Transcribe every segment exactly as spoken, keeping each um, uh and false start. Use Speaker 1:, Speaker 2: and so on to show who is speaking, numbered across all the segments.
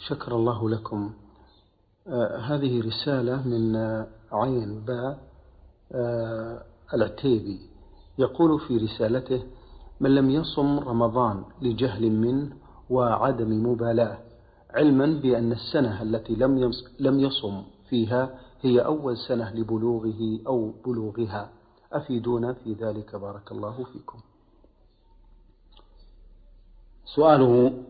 Speaker 1: شكر الله لكم. آه هذه رسالة من آه عين باء آه العتيبي، يقول في رسالته: من لم يصم رمضان لجهل منه وعدم مبالاة، علما بأن السنة التي لم لم يصم فيها هي أول سنة لبلوغه أو بلوغها، أفيدونا في ذلك بارك الله فيكم.
Speaker 2: سؤاله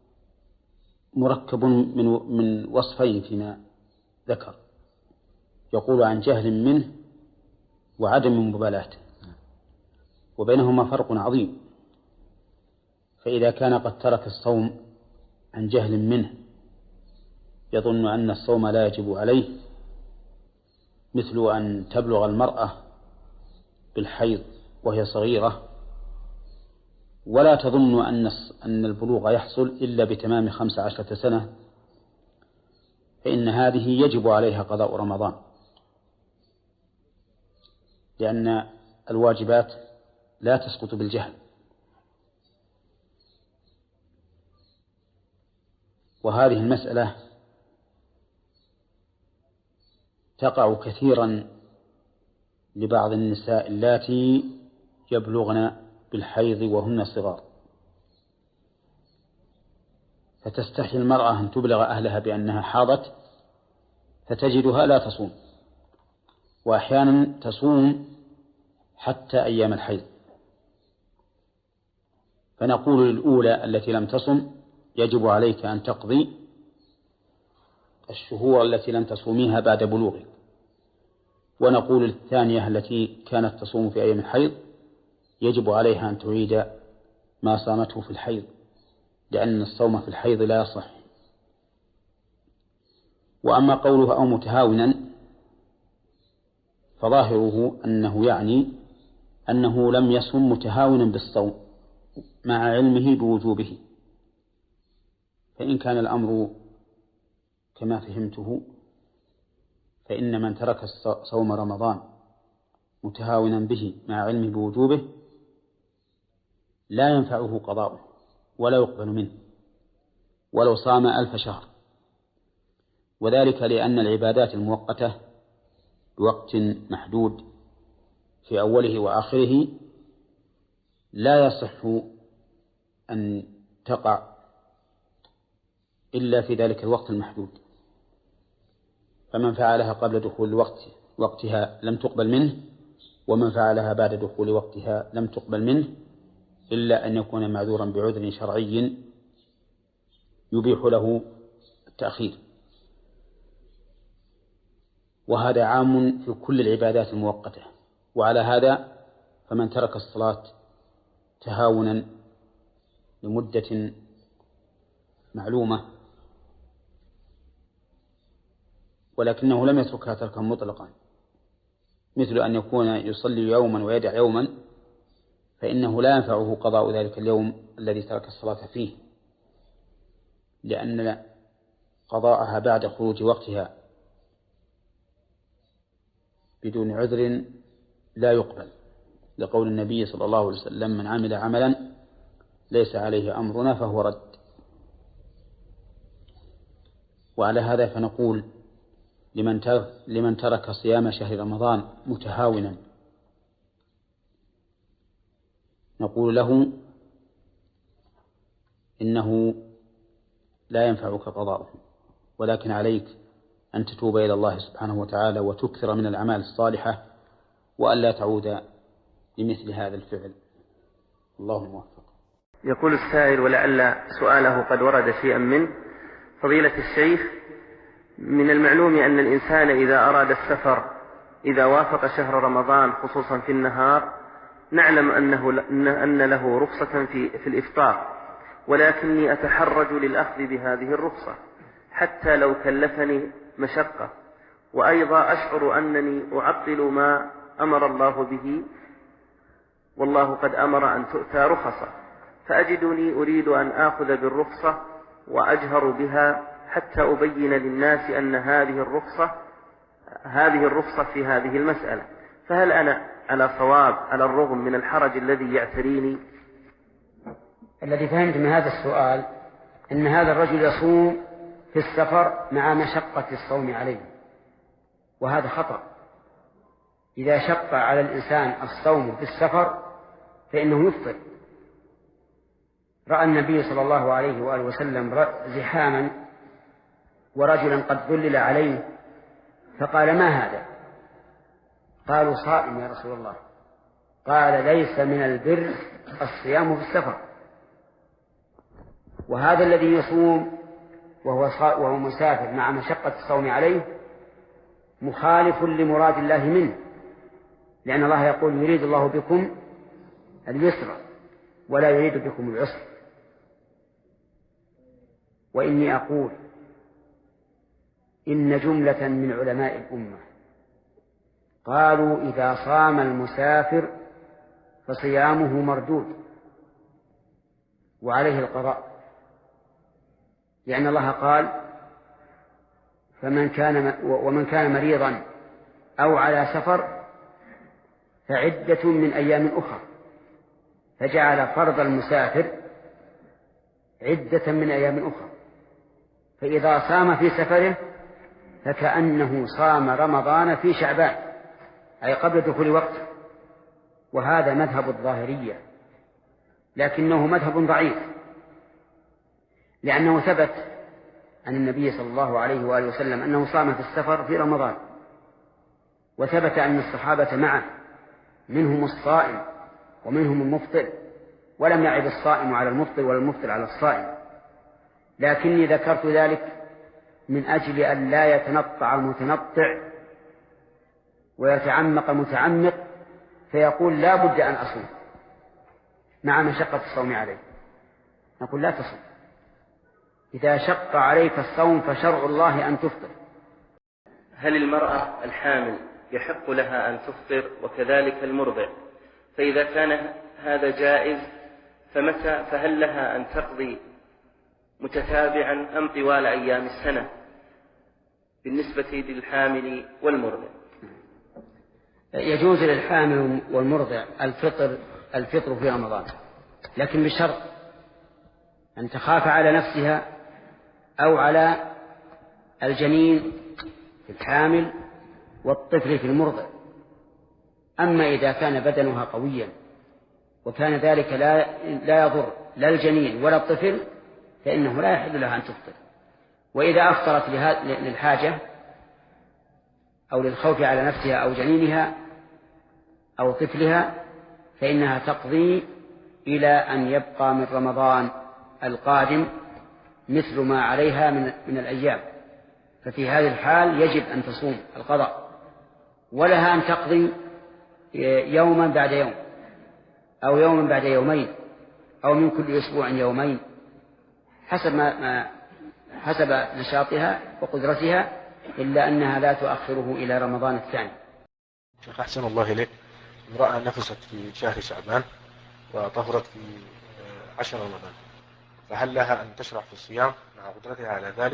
Speaker 2: مركب من من وصفين فيما ذكر، يقول عن جهل منه وعدم مبالاة، وبينهما فرق عظيم. فإذا كان قد ترك الصوم عن جهل منه يظن أن الصوم لا يجب عليه، مثل أن تبلغ المرأة بالحيض وهي صغيرة ولا تظن أن أن البلوغ يحصل إلا بتمام خمس عشرة سنة، فإن هذه يجب عليها قضاء رمضان، لأن الواجبات لا تسقط بالجهل. وهذه المسألة تقع كثيرا لبعض النساء اللاتي يبلغن بالحيض وهن صغار، فتستحي المرأة أن تبلغ أهلها بأنها حاضت فتجدها لا تصوم، وأحيانا تصوم حتى أيام الحيض. فنقول للأولى التي لم تصم: يجب عليك أن تقضي الشهور التي لم تصوميها بعد بلوغك. ونقول للثانية التي كانت تصوم في أيام الحيض: يجب عليها أن تعيد ما صامته في الحيض، لأن الصوم في الحيض لا يصح. وأما قوله أو متهاونا فظاهره أنه يعني أنه لم يصم متهاونا بالصوم مع علمه بوجوبه، فإن كان الأمر كما فهمته فإن من ترك صوم رمضان متهاونا به مع علمه بوجوبه لا ينفعه قضاؤه ولا يقبل منه ولو صام ألف شهر، وذلك لأن العبادات المؤقتة بوقت محدود في أوله وآخره لا يصح أن تقع إلا في ذلك الوقت المحدود، فمن فعلها قبل دخول الوقت وقتها لم تقبل منه، ومن فعلها بعد دخول وقتها لم تقبل منه، إلا أن يكون معذورا بعذر شرعي يبيح له التأخير. وهذا عام في كل العبادات المؤقتة. وعلى هذا فمن ترك الصلاة تهاونا لمدة معلومة ولكنه لم يتركها تركا مطلقا، مثل أن يكون يصلي يوما ويدع يوما، فإنه لا ينفعه قضاء ذلك اليوم الذي ترك الصلاة فيه، لأن قضاءها بعد خروج وقتها بدون عذر لا يقبل، لقول النبي صلى الله عليه وسلم: من عمل عملا ليس عليه أمرنا فهو رد. وعلى هذا فنقول لمن ترك, لمن ترك صيام شهر رمضان متهاونا نقول له إنه لا ينفعك قضاؤه، ولكن عليك أن تتوب إلى الله سبحانه وتعالى وتكثر من الأعمال الصالحة وألا تعود لمثل هذا الفعل. الله موفق.
Speaker 3: يقول السائل ولعل سؤاله قد ورد شيئا منه: فضيلة الشيخ، من المعلوم أن الإنسان إذا أراد السفر إذا وافق شهر رمضان خصوصا في النهار نعلم أنه أن له رخصة في, في الإفطار، ولكني أتحرج للأخذ بهذه الرخصة حتى لو كلفني مشقة، وأيضا أشعر أنني أعطل ما أمر الله به، والله قد أمر أن تؤتى رخصة، فأجدني أريد أن آخذ بالرخصة وأجهر بها حتى أبين للناس أن هذه الرخصة هذه الرخصة في هذه المسألة، فهل أنا على صواب على الرغم من الحرج الذي يعتريني؟
Speaker 4: الذي فهمت من هذا السؤال أن هذا الرجل يصوم في السفر مع مشقة الصوم عليه، وهذا خطأ. إذا شق على الإنسان الصوم في السفر فإنه يفطر. رأى النبي صلى الله عليه وآله وسلم زحاما ورجلا قد ظلل عليه، فقال: ما هذا؟ قالوا: صائم يا رسول الله. قال: ليس من البر الصيام في السفر. وهذا الذي يصوم وهو, وهو مسافر مع مشقة الصوم عليه مخالف لمراد الله منه، لأن الله يقول: يريد الله بكم اليسر ولا يريد بكم العسر. وإني أقول إن جملة من علماء الأمة قالوا: إذا صام المسافر فصيامه مردود وعليه القضاء، لأن الله قال: فمن كان ومن كان مريضا أو على سفر فعدة من أيام أخرى، فجعل فرض المسافر عدة من أيام أخرى. فإذا صام في سفره فكأنه صام رمضان في شعبان، أي قبل دخول وقته. وهذا مذهب الظاهرية، لكنه مذهب ضعيف، لأنه ثبت عن النبي صلى الله عليه وآله وسلم أنه صام في السفر في رمضان، وثبت أن الصحابة معه منهم الصائم ومنهم المفطر، ولم يعب الصائم على المفطر ولا المفطر على الصائم. لكني ذكرت ذلك من أجل أن لا يتنطع المتنطع ويتعمق متعمق فيقول: لا بد أن أصوم مع مشقة الصوم عليه. نقول: لا تصوم. إذا شق عليك الصوم فشرع الله أن تفطر.
Speaker 3: هل المرأة الحامل يحق لها أن تفطر وكذلك المرضع؟ فإذا كان هذا جائز فمتى فهل لها أن تقضي متتابعا أم طوال أيام السنة بالنسبة للحامل والمرضع؟
Speaker 4: يجوز للحامل والمرضع الفطر الفطر في رمضان، لكن بشرط أن تخاف على نفسها أو على الجنين في الحامل والطفل في المرضع. أما إذا كان بدنها قويا وكان ذلك لا لا يضر لا الجنين ولا الطفل فإنه لا يحل لها أن تفطر. وإذا أفطرت للحاجة أو للخوف على نفسها أو جنينها أو طفلها فإنها تقضي إلى أن يبقى من رمضان القادم مثل ما عليها من, من الأيام. ففي هذه الحال يجب أن تصوم القضاء، ولها أن تقضي يوما بعد يوم أو يوما بعد يومين أو من كل أسبوع يومين حسب ما, ما حسب نشاطها وقدرتها، إلا أنها لا تؤخره إلى رمضان الثاني.
Speaker 5: شيخ أحسن الله إليك، امرأة نفست في شهر شعبان وطهرت في عشر رمضان، فهل لها أن تشرع في الصيام مع قدرتها على ذلك؟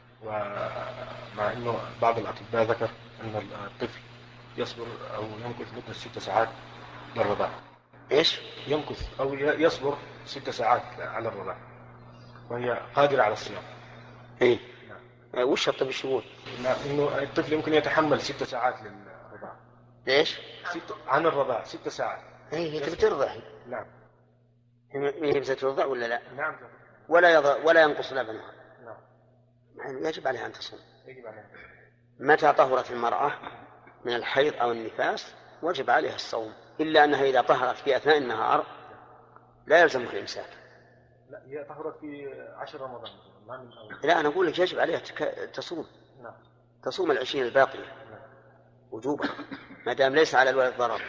Speaker 5: ومع أنه بعض الأطباء ذكر أن الطفل يصبر أو يمكث مدة ست ساعات للرضاع.
Speaker 6: إيش؟
Speaker 5: يمكث أو يصبر ست ساعات على الرضاع وهي قادرة على الصيام.
Speaker 6: إيه؟ نعم. وش الطب يقول؟
Speaker 5: نعم، إنه الطفل يمكن يتحمل ست ساعات للرضاع.
Speaker 6: إيش؟
Speaker 5: ست عن الرضاع ست ساعات.
Speaker 6: إيه هي ترضع.
Speaker 5: نعم.
Speaker 6: هي بترضع ولا لا؟
Speaker 5: نعم.
Speaker 6: ولا يضع ولا ينقص لبنها.
Speaker 5: نعم.
Speaker 6: يجب عليها أن تصوم.
Speaker 5: يجب عليها.
Speaker 6: متى طهرت المرأة من الحيض أو النفاس وجب عليها الصوم، إلا أنها إذا طهرت في أثناء النهار لا يلزمها الإمساك.
Speaker 5: لا، هي طهرت في عشر رمضان.
Speaker 6: لا، أنا أقول لك يجب عليها تصوم.
Speaker 5: نعم.
Speaker 6: تصوم العشرين الباقية.
Speaker 5: نعم.
Speaker 6: وجوبا ما دام ليس على الولد ضرر.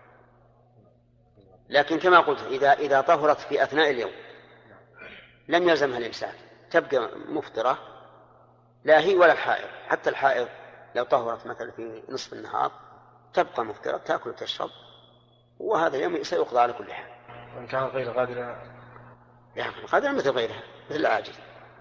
Speaker 6: لكن كما قلت إذا إذا طهرت في أثناء اليوم لم يلزمها الإمساك، تبقى مفطرة، لا هي ولا الحائض. حتى الحائض لو طهرت مثلا في نصف النهار تبقى مفطرة، تأكل وتشرب، وهذا اليوم سيقضى على كل حال.
Speaker 5: وإن كان غير قادرة
Speaker 6: يعني قادرة مثل غيرها مثل العاجز.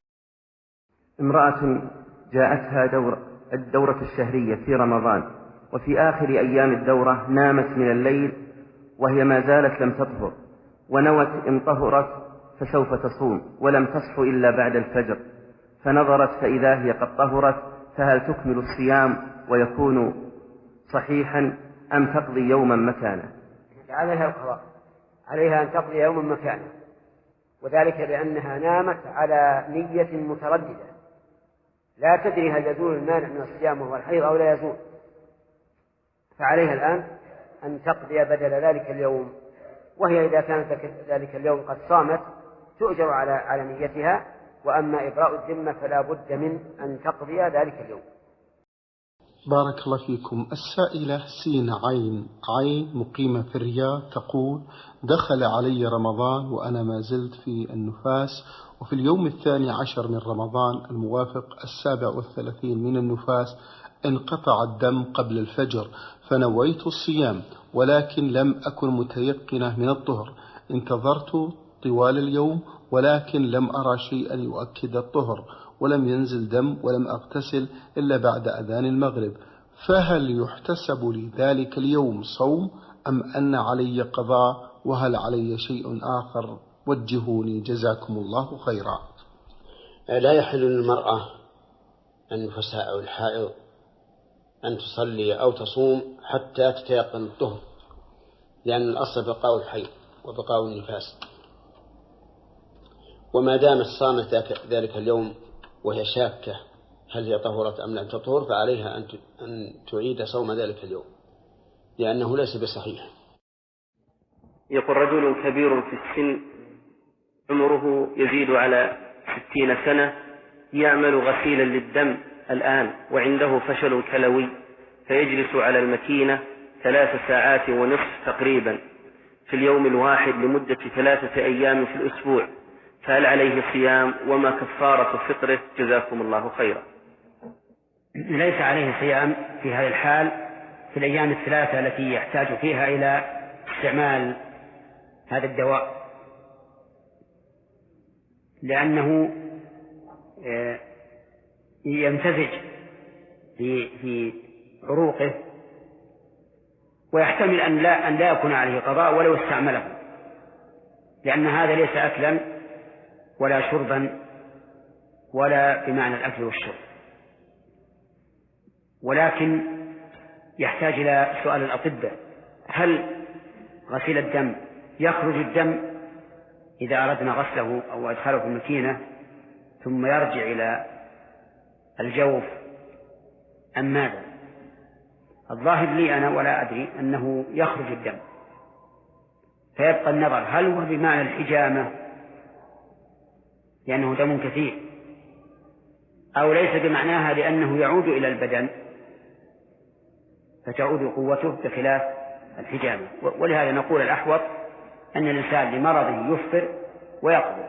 Speaker 7: امرأة جاءتها دور الدورة الشهرية في رمضان، وفي آخر أيام الدورة نامت من الليل وهي ما زالت لم تطهر، ونوت إن طهرت فسوف تصوم ولم تصح إلا بعد الفجر، فنظرت فإذا هي قد طهرت فهل تكمل الصيام ويكون صحيحا أم تقضي يوما مكانه؟
Speaker 4: عليها القضاء، عليها أن تقضي يوما مكانه، وذلك لأنها نامت على نية مترددة لا تدري هل يزول المانع من الصيام وهو الحيض أو لا يزول، فعليها الآن أن تقضي بدل ذلك اليوم، وهي إذا كانت ذلك اليوم قد صامت تؤجر على على نيتها، وأما إبراء الذمة فلا بد من أن تقضي ذلك اليوم.
Speaker 1: بارك الله فيكم. السائلة سين عين عين مقيمة في الرياض تقول: دخل علي رمضان وأنا ما زلت في النفاس، وفي اليوم الثاني عشر من رمضان الموافق السابع والثلاثين من النفاس انقطع الدم قبل الفجر، فنويت الصيام ولكن لم أكن متيقنة من الطهر، انتظرت طوال اليوم ولكن لم أرى شيئا يؤكد الطهر، ولم ينزل دم ولم أغتسل إلا بعد أذان المغرب، فهل يحتسب لي ذلك اليوم صوم أم أن علي قضاء؟ وهل علي شيء آخر؟ وجهوني جزاكم الله خيرا.
Speaker 6: لا يحل للمرأة النفساء أو الحائض أن تصلي أو تصوم حتى تتيقن الطهر، لأن الأصل بقاء الحيض وبقاء النفاس، وما دامت صامت ذلك اليوم وهي شاكة هل هي طهرت أم لم تطهر فعليها أن تعيد صوم ذلك اليوم، لأنه ليس بصحيح.
Speaker 3: يقول: رجل كبير في السن عمره يزيد على ستين سنة يعمل غسيلا للدم الآن وعنده فشل كلوي، فيجلس على الماكينة ثلاث ساعات ونصف تقريبا في اليوم الواحد لمدة ثلاثة أيام في الأسبوع، فهل عليه صيام وما كفارة فطره؟ جزاكم الله خيرا.
Speaker 4: ليس عليه صيام في هذه الحال في الأيام الثلاثة التي يحتاج فيها إلى استعمال هذا الدواء، لأنه يمتزج في عروقه ويحتمل أن لا أن لا يكون عليه قضاء ولو استعمله، لأن هذا ليس أكلا ولا شربا ولا بمعنى الأكل والشرب، ولكن يحتاج إلى سؤال الأطباء: هل غسيل الدم يخرج الدم إذا أردنا غسله أو أدخله في الماكينة ثم يرجع إلى الجوف أم ماذا؟ الظاهر لي أنا ولا أدري أنه يخرج الدم، فيبقى النظر هل هو بمعنى الحجامة لأنه دم كثير، أو ليس بمعناها لأنه يعود إلى البدن فتعود قوته بخلاف الحجامة. ولهذا نقول الأحوط أن الإنسان لمرضه يفطر ويقضي.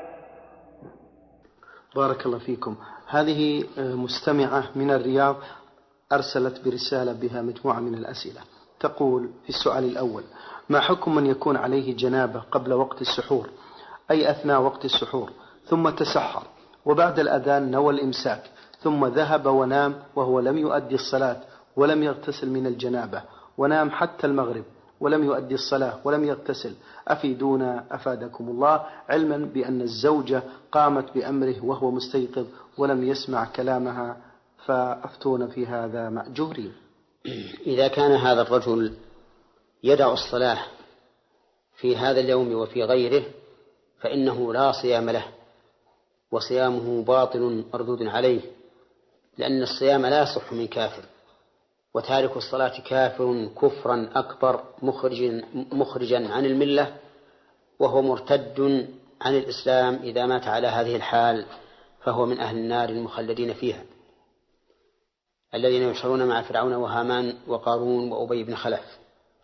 Speaker 1: بارك الله فيكم. هذه مستمعة من الرياض أرسلت برسالة بها مجموعة من الأسئلة، تقول في السؤال الأول: ما حكم من يكون عليه جنابة قبل وقت السحور، أي أثناء وقت السحور، ثم تسحر وبعد الأذان نوى الإمساك ثم ذهب ونام وهو لم يؤدي الصلاة ولم يغتسل من الجنابة، ونام حتى المغرب ولم يؤدي الصلاة ولم يغتسل، أفيدونا أفادكم الله، علما بأن الزوجة قامت بأمره وهو مستيقظ ولم يسمع كلامها، فأفتونا في هذا مأجورين.
Speaker 6: إذا كان هذا الرجل يدع الصلاة في هذا اليوم وفي غيره فإنه لا صيام له، وصيامه باطل مردود عليه، لأن الصيام لا يصح من كافر، وتارك الصلاة كافر كفرا أكبر مخرج مخرجا عن الملة، وهو مرتد عن الإسلام إذا مات على هذه الحال، فهو من أهل النار المخلدين فيها، الذين يحشرون مع فرعون وهامان وقارون وأبي بن خلف.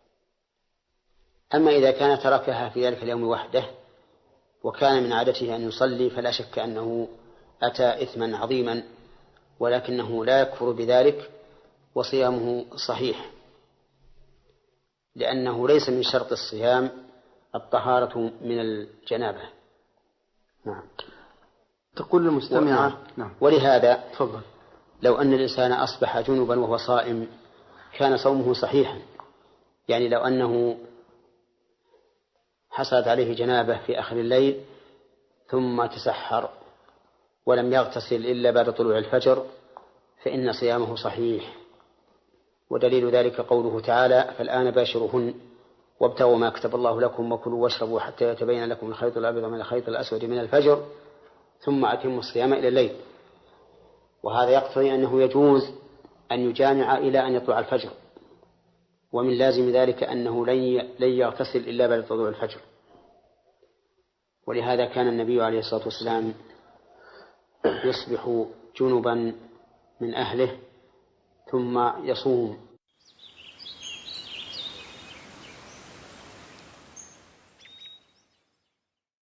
Speaker 6: أما إذا كان تركها في ذلك اليوم وحده وكان من عادته أن يصلي فلا شك أنه أتى إثما عظيما، ولكنه لا يكفر بذلك وصيامه صحيح، لأنه ليس من شرط الصيام الطهارة من الجنابة.
Speaker 1: نعم. تقول المستمعة: نعم.
Speaker 6: ولهذا
Speaker 1: تفضل.
Speaker 6: لو أن الإنسان أصبح جنبا وهو صائم كان صومه صحيحا، يعني لو أنه حصلت عليه جنابة في آخر الليل ثم تسحر
Speaker 2: ولم يغتسل إلا بعد طلوع الفجر فإن صيامه صحيح. ودليل ذلك قوله تعالى: فالآن باشرهن وابتغوا ما كتب الله لكم وكلوا واشربوا حتى يتبين لكم الخيط الأبيض من الخيط الأسود من الفجر ثم أتموا الصيام إلى الليل. وهذا يقتضي أنه يجوز أن يجامع إلى أن يطلع الفجر، ومن لازم ذلك أنه لن يغتسل إلا بعد طلوع الفجر. ولهذا كان النبي عليه الصلاة والسلام يصبح جنبا من أهله ثم يصوم